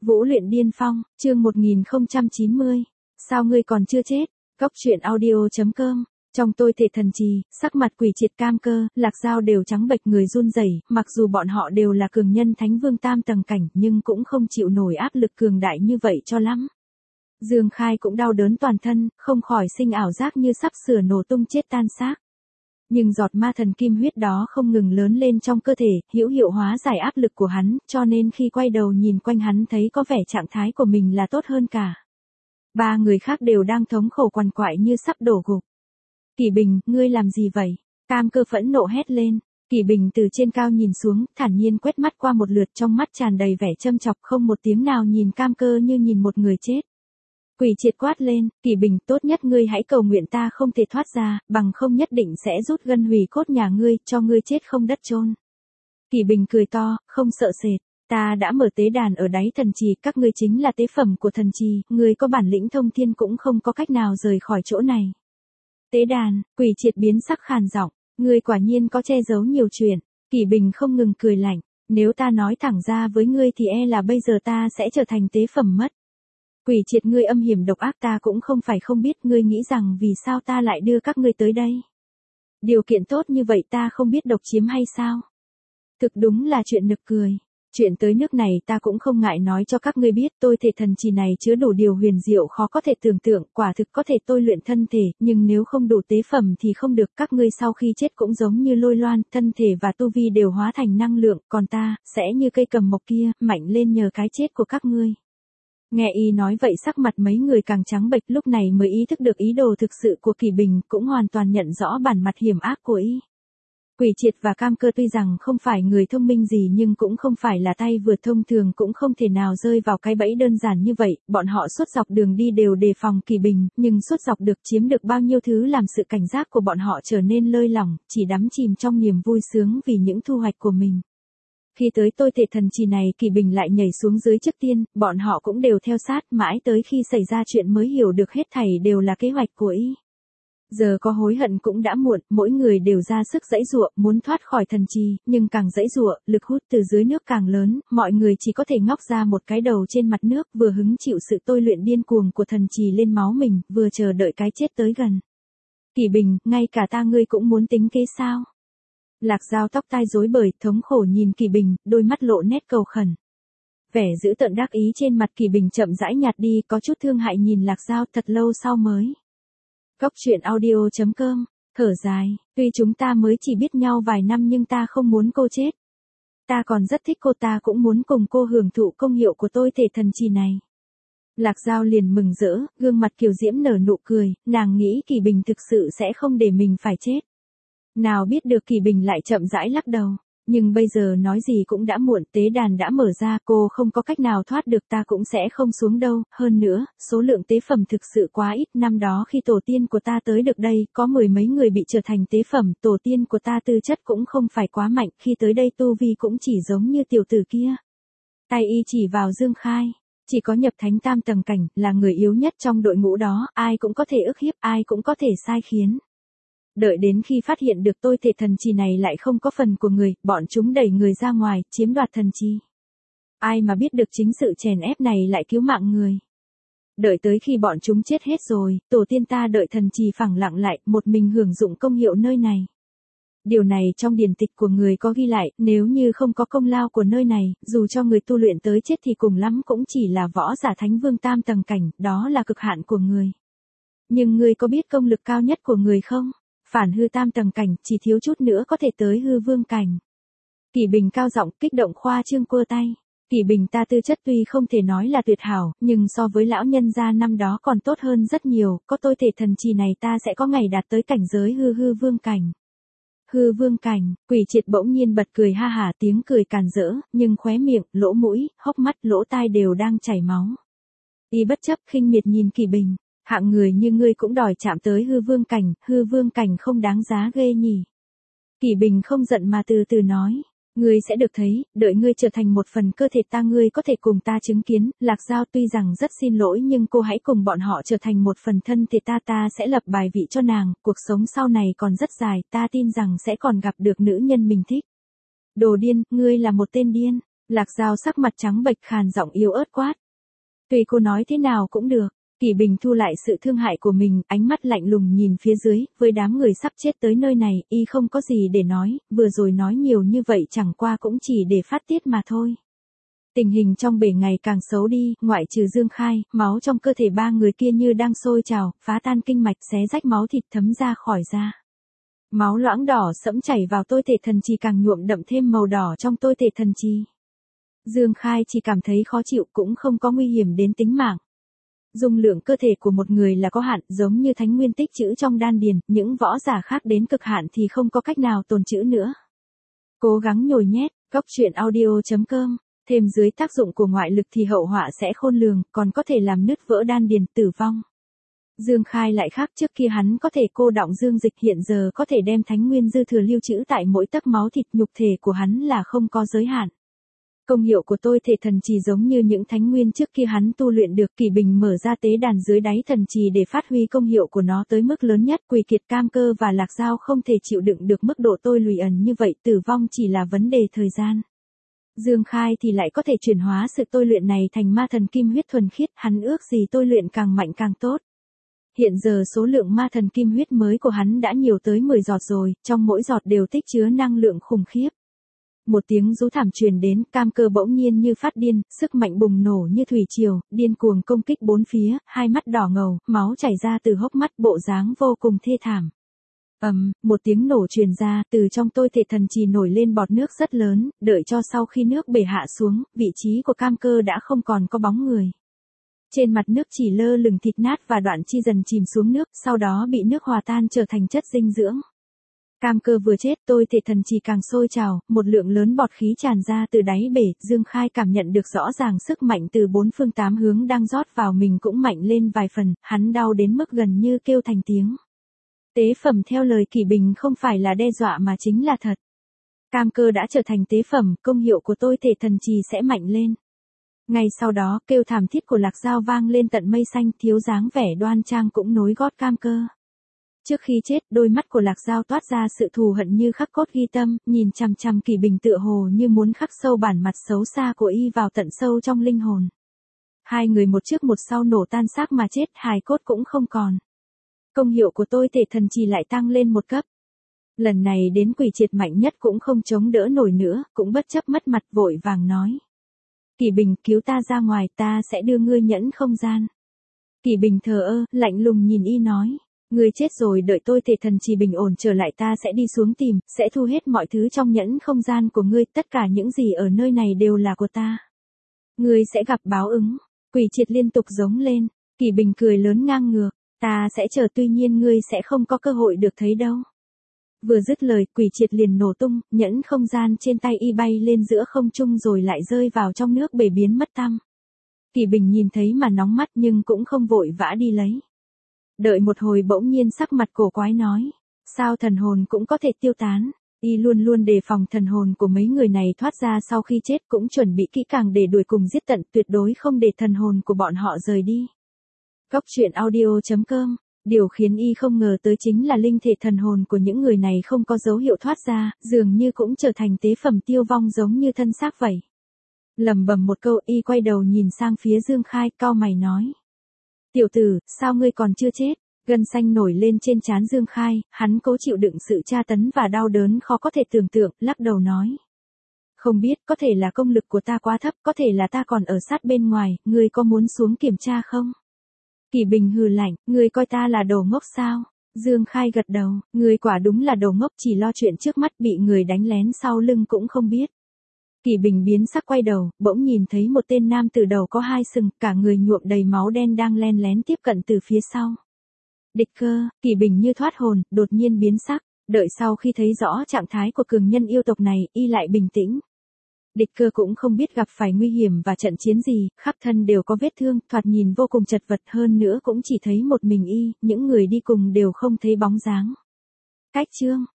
Vũ luyện điên phong, chương 1090. Sao ngươi còn chưa chết? Góc truyện audio.com. Trong tôi thể thần trì, sắc mặt Quỷ Triệt Cam Cơ, Lạc Dao đều trắng bệch người run rẩy, mặc dù bọn họ đều là cường nhân thánh vương tam tầng cảnh, nhưng cũng không chịu nổi áp lực cường đại như vậy cho lắm. Dương Khai cũng đau đớn toàn thân, không khỏi sinh ảo giác như sắp sửa nổ tung chết tan xác. Nhưng giọt ma thần kim huyết đó không ngừng lớn lên trong cơ thể, hữu hiệu hóa giải áp lực của hắn, cho nên khi quay đầu nhìn quanh hắn thấy có vẻ trạng thái của mình là tốt hơn cả. Ba người khác đều đang thống khổ quằn quại như sắp đổ gục. Kỷ Bình, ngươi làm gì vậy? Cam Cơ phẫn nộ hét lên. Kỷ Bình từ trên cao nhìn xuống, thản nhiên quét mắt qua một lượt, trong mắt tràn đầy vẻ châm chọc, không một tiếng nào nhìn Cam Cơ như nhìn một người chết. Quỷ Triệt quát lên, Kỷ Bình, tốt nhất ngươi hãy cầu nguyện ta không thể thoát ra, bằng không nhất định sẽ rút gân hủy cốt nhà ngươi, cho ngươi chết không đất chôn. Kỷ Bình cười to, không sợ sệt, ta đã mở tế đàn ở đáy thần trì, các ngươi chính là tế phẩm của thần trì, ngươi có bản lĩnh thông thiên cũng không có cách nào rời khỏi chỗ này. Tế đàn, Quỷ Triệt biến sắc khàn giọng, ngươi quả nhiên có che giấu nhiều chuyện. Kỷ Bình không ngừng cười lạnh, nếu ta nói thẳng ra với ngươi thì e là bây giờ ta sẽ trở thành tế phẩm mất. Quỷ Triệt, ngươi âm hiểm độc ác, ta cũng không phải không biết, ngươi nghĩ rằng vì sao ta lại đưa các ngươi tới đây. Điều kiện tốt như vậy ta không biết độc chiếm hay sao? Thực đúng là chuyện nực cười. Chuyện tới nước này ta cũng không ngại nói cho các ngươi biết, tôi thể thần trì này chứa đủ điều huyền diệu khó có thể tưởng tượng, quả thực có thể tôi luyện thân thể, nhưng nếu không đủ tế phẩm thì không được, các ngươi sau khi chết cũng giống như lôi loan, thân thể và tu vi đều hóa thành năng lượng, còn ta, sẽ như cây cầm mộc kia, mạnh lên nhờ cái chết của các ngươi. Nghe y nói vậy sắc mặt mấy người càng trắng bệch, lúc này mới ý thức được ý đồ thực sự của Kỷ Bình, cũng hoàn toàn nhận rõ bản mặt hiểm ác của y. Quỷ Triệt và Cam Cơ tuy rằng không phải người thông minh gì nhưng cũng không phải là tay vượt thông thường, cũng không thể nào rơi vào cái bẫy đơn giản như vậy, bọn họ suốt dọc đường đi đều đề phòng Kỷ Bình, nhưng suốt dọc được chiếm được bao nhiêu thứ làm sự cảnh giác của bọn họ trở nên lơi lỏng, chỉ đắm chìm trong niềm vui sướng vì những thu hoạch của mình. Khi tới tôi thể thần trì này, Kỷ Bình lại nhảy xuống dưới trước tiên, bọn họ cũng đều theo sát, mãi tới khi xảy ra chuyện mới hiểu được hết thảy đều là kế hoạch của y. Giờ có hối hận cũng đã muộn, mỗi người đều ra sức giãy giụa, muốn thoát khỏi thần trì, nhưng càng giãy giụa, lực hút từ dưới nước càng lớn, mọi người chỉ có thể ngóc ra một cái đầu trên mặt nước, vừa hứng chịu sự tôi luyện điên cuồng của thần trì lên máu mình, vừa chờ đợi cái chết tới gần. Kỷ Bình, ngay cả ta ngươi cũng muốn tính kế sao? Lạc Dao tóc tai rối bời, thống khổ nhìn Kỷ Bình, đôi mắt lộ nét cầu khẩn. Vẻ dữ tợn đắc ý trên mặt Kỷ Bình chậm rãi nhạt đi, có chút thương hại nhìn Lạc Dao, thật lâu sau mới. Góc truyện audio.com, thở dài, tuy chúng ta mới chỉ biết nhau vài năm nhưng ta không muốn cô chết. Ta còn rất thích cô, ta cũng muốn cùng cô hưởng thụ công hiệu của tôi thể thần trì này. Lạc Dao liền mừng rỡ, gương mặt kiều diễm nở nụ cười, nàng nghĩ Kỷ Bình thực sự sẽ không để mình phải chết. Nào biết được Kỷ Bình lại chậm rãi lắc đầu, nhưng bây giờ nói gì cũng đã muộn, tế đàn đã mở ra, cô không có cách nào thoát được, ta cũng sẽ không xuống đâu, hơn nữa, số lượng tế phẩm thực sự quá ít, năm đó khi tổ tiên của ta tới được đây, có mười mấy người bị trở thành tế phẩm, tổ tiên của ta tư chất cũng không phải quá mạnh, khi tới đây tu vi cũng chỉ giống như tiểu tử kia. Tay y chỉ vào Dương Khai, chỉ có nhập thánh tam tầng cảnh, là người yếu nhất trong đội ngũ đó, ai cũng có thể ức hiếp, ai cũng có thể sai khiến. Đợi đến khi phát hiện được tôi thể thần trì này lại không có phần của người, bọn chúng đẩy người ra ngoài, chiếm đoạt thần trì. Ai mà biết được chính sự chèn ép này lại cứu mạng người. Đợi tới khi bọn chúng chết hết rồi, tổ tiên ta đợi thần trì phẳng lặng lại, một mình hưởng dụng công hiệu nơi này. Điều này trong điển tịch của người có ghi lại, nếu như không có công lao của nơi này, dù cho người tu luyện tới chết thì cùng lắm cũng chỉ là võ giả thánh vương tam tầng cảnh, đó là cực hạn của người. Nhưng người có biết công lực cao nhất của người không? Phản hư tam tầng cảnh, chỉ thiếu chút nữa có thể tới hư vương cảnh. Kỷ Bình cao giọng kích động khoa trương quơ tay. Kỷ Bình, ta tư chất tuy không thể nói là tuyệt hảo, nhưng so với lão nhân gia năm đó còn tốt hơn rất nhiều, có tôi thể thần trì này ta sẽ có ngày đạt tới cảnh giới hư vương cảnh. Hư vương cảnh, Quỷ Triệt bỗng nhiên bật cười ha hả, tiếng cười càn rỡ, nhưng khóe miệng, lỗ mũi, hốc mắt, lỗ tai đều đang chảy máu. Y bất chấp khinh miệt nhìn Kỷ Bình. Hạng người như ngươi cũng đòi chạm tới hư vương cảnh không đáng giá ghê nhỉ. Kỷ Bình không giận mà từ từ nói, ngươi sẽ được thấy, đợi ngươi trở thành một phần cơ thể ta ngươi có thể cùng ta chứng kiến, Lạc Dao tuy rằng rất xin lỗi nhưng cô hãy cùng bọn họ trở thành một phần thân thể ta sẽ lập bài vị cho nàng, cuộc sống sau này còn rất dài, ta tin rằng sẽ còn gặp được nữ nhân mình thích. Đồ điên, ngươi là một tên điên. Lạc Giao sắc mặt trắng bệch khàn giọng yếu ớt quát. Tùy cô nói thế nào cũng được. Kỷ Bình thu lại sự thương hại của mình, ánh mắt lạnh lùng nhìn phía dưới, với đám người sắp chết tới nơi này, y không có gì để nói, vừa rồi nói nhiều như vậy chẳng qua cũng chỉ để phát tiết mà thôi. Tình hình trong bể ngày càng xấu đi, ngoại trừ Dương Khai, máu trong cơ thể ba người kia như đang sôi trào, phá tan kinh mạch xé rách máu thịt thấm ra khỏi da. Máu loãng đỏ sẫm chảy vào tôi thể thần trì càng nhuộm đậm thêm màu đỏ trong tôi thể thần trì. Dương Khai chỉ cảm thấy khó chịu cũng không có nguy hiểm đến tính mạng. Dung lượng cơ thể của một người là có hạn, giống như thánh nguyên tích trữ trong đan điền, những võ giả khác đến cực hạn thì không có cách nào tồn trữ nữa. Cố gắng nhồi nhét, goctruyện.audio.com, thêm dưới tác dụng của ngoại lực thì hậu họa sẽ khôn lường, còn có thể làm nứt vỡ đan điền, tử vong. Dương Khai lại khác, trước kia hắn có thể cô đọng dương dịch, hiện giờ có thể đem thánh nguyên dư thừa lưu trữ tại mỗi tấc máu thịt, nhục thể của hắn là không có giới hạn. Công hiệu của tôi thể thần trì giống như những thánh nguyên trước kia hắn tu luyện được. Kỷ Bình mở ra tế đàn dưới đáy thần trì để phát huy công hiệu của nó tới mức lớn nhất. Quỷ Kiệt, Cam Cơ và Lạc Giao không thể chịu đựng được mức độ tôi lùi ẩn như vậy, tử vong chỉ là vấn đề thời gian. Dương Khai thì lại có thể chuyển hóa sự tôi luyện này thành ma thần kim huyết thuần khiết, hắn ước gì tôi luyện càng mạnh càng tốt. Hiện giờ số lượng ma thần kim huyết mới của hắn đã nhiều tới 10 giọt rồi, trong mỗi giọt đều tích chứa năng lượng khủng khiếp. Một tiếng rú thảm truyền đến, Cam Cơ bỗng nhiên như phát điên, sức mạnh bùng nổ như thủy triều, điên cuồng công kích bốn phía, hai mắt đỏ ngầu, máu chảy ra từ hốc mắt, bộ dáng vô cùng thê thảm. Một tiếng nổ truyền ra, từ trong tôi thể thần trì nổi lên bọt nước rất lớn, đợi cho sau khi nước bể hạ xuống, vị trí của Cam Cơ đã không còn có bóng người. Trên mặt nước chỉ lơ lửng thịt nát và đoạn chi dần chìm xuống nước, sau đó bị nước hòa tan trở thành chất dinh dưỡng. Cam Cơ vừa chết, tôi thể thần trì càng sôi trào, một lượng lớn bọt khí tràn ra từ đáy bể. Dương Khai cảm nhận được rõ ràng sức mạnh từ bốn phương tám hướng đang rót vào mình cũng mạnh lên vài phần, hắn đau đến mức gần như kêu thành tiếng. Tế phẩm theo lời Kỷ Bình không phải là đe dọa mà chính là thật. Cam Cơ đã trở thành tế phẩm, công hiệu của tôi thể thần trì sẽ mạnh lên. Ngay sau đó, kêu thảm thiết của Lạc Giao vang lên tận mây xanh, thiếu dáng vẻ đoan trang cũng nối gót Cam Cơ. Trước khi chết, đôi mắt của Lạc Giao toát ra sự thù hận như khắc cốt ghi tâm, nhìn chằm chằm Kỷ Bình tựa hồ như muốn khắc sâu bản mặt xấu xa của y vào tận sâu trong linh hồn. Hai người một trước một sau nổ tan xác mà chết, hài cốt cũng không còn. Công hiệu của tôi thể thần trì lại tăng lên một cấp. Lần này đến Quỷ Triệt mạnh nhất cũng không chống đỡ nổi nữa, cũng bất chấp mất mặt vội vàng nói. Kỷ Bình, cứu ta ra ngoài, ta sẽ đưa ngươi nhẫn không gian. Kỷ Bình thờ ơ, lạnh lùng nhìn y nói. Ngươi chết rồi, đợi tôi thể thần trì bình ổn trở lại ta sẽ đi xuống tìm, sẽ thu hết mọi thứ trong nhẫn không gian của ngươi, tất cả những gì ở nơi này đều là của ta. Ngươi sẽ gặp báo ứng. Quỷ Triệt liên tục giống lên. Kỷ Bình cười lớn ngang ngược. Ta sẽ chờ, tuy nhiên ngươi sẽ không có cơ hội được thấy đâu. Vừa dứt lời, Quỷ Triệt liền nổ tung, nhẫn không gian trên tay y bay lên giữa không trung rồi lại rơi vào trong nước bể biến mất tăm. Kỷ Bình nhìn thấy mà nóng mắt nhưng cũng không vội vã đi lấy. Đợi một hồi bỗng nhiên sắc mặt cổ quái nói. Sao thần hồn cũng có thể tiêu tán? Y luôn luôn đề phòng thần hồn của mấy người này thoát ra sau khi chết, cũng chuẩn bị kỹ càng để đuổi cùng giết tận, tuyệt đối không để thần hồn của bọn họ rời đi. Goctruyện.audio.com. Điều khiến y không ngờ tới chính là linh thể thần hồn của những người này không có dấu hiệu thoát ra, dường như cũng trở thành tế phẩm tiêu vong giống như thân xác vậy. Lẩm bẩm một câu, y quay đầu nhìn sang phía Dương Khai, cau mày nói. Tiểu tử, sao ngươi còn chưa chết? Gân xanh nổi lên trên trán Dương Khai, hắn cố chịu đựng sự tra tấn và đau đớn khó có thể tưởng tượng, lắc đầu nói. Không biết, có thể là công lực của ta quá thấp, có thể là ta còn ở sát bên ngoài, ngươi có muốn xuống kiểm tra không? Kỷ Bình hừ lạnh, ngươi coi ta là đồ ngốc sao? Dương Khai gật đầu, ngươi quả đúng là đồ ngốc, chỉ lo chuyện trước mắt, bị người đánh lén sau lưng cũng không biết. Kỷ Bình biến sắc quay đầu, bỗng nhìn thấy một tên nam tử đầu có hai sừng, cả người nhuộm đầy máu đen đang len lén tiếp cận từ phía sau. Địch Cơ. Kỷ Bình như thoát hồn, đột nhiên biến sắc, đợi sau khi thấy rõ trạng thái của cường nhân yêu tộc này, y lại bình tĩnh. Địch Cơ cũng không biết gặp phải nguy hiểm và trận chiến gì, khắp thân đều có vết thương, thoạt nhìn vô cùng chật vật, hơn nữa cũng chỉ thấy một mình y, những người đi cùng đều không thấy bóng dáng. Cách chương